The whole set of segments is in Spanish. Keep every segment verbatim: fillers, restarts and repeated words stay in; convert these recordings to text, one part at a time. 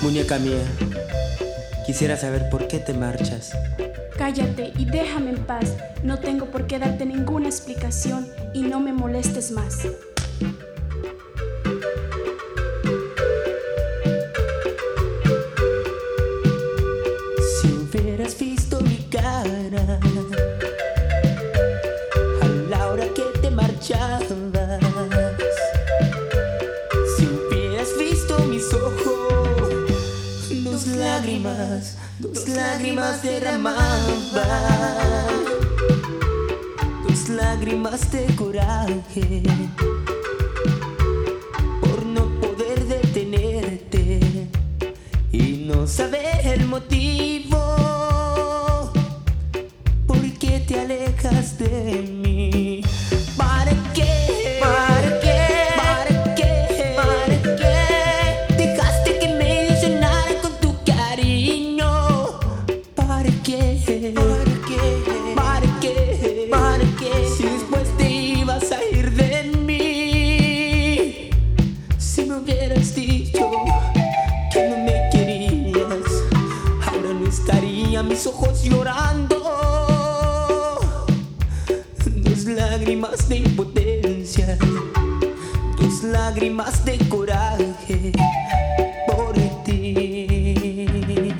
Muñeca mía, quisiera saber por qué te marchas. Cállate y déjame en paz. No tengo por qué darte ninguna explicación y no me molestes más. Si hubieras visto mi cara a la hora que te marchabas, si hubieras visto mis ojos, dos lágrimas, dos lágrimas derramaba, dos lágrimas de coraje por no poder detenerte y no saber el motivo por qué te alejas de mí. ¿Para qué? ¿Para qué? ¿Para qué? ¿Para qué? Dejaste que me ilusionara con tu cariño. ¿Para qué? ¿Para qué? ¿Para qué? ¿Para qué? Si después te ibas a ir de mí, si me hubieras dicho que no me querías, ahora no estaría mis ojos llorando, dos lágrimas de impotencia, dos lágrimas de coraje por ti.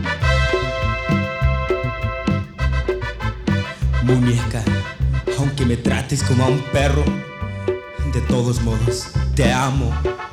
Muñeca, aunque me trates como a un perro, de todos modos, te amo.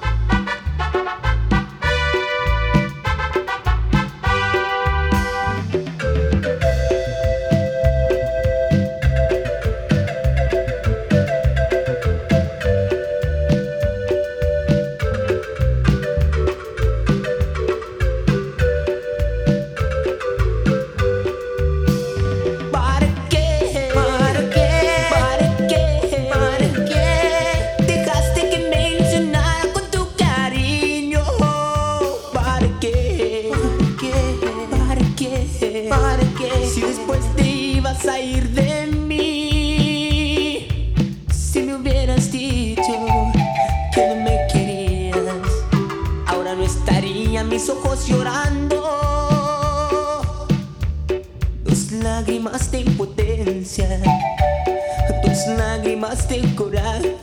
¿Para qué? Si después te ibas a ir de mí, si me hubieras dicho que no me querías, ahora no estarían mis ojos llorando, dos lágrimas de impotencia, dos lágrimas de coraje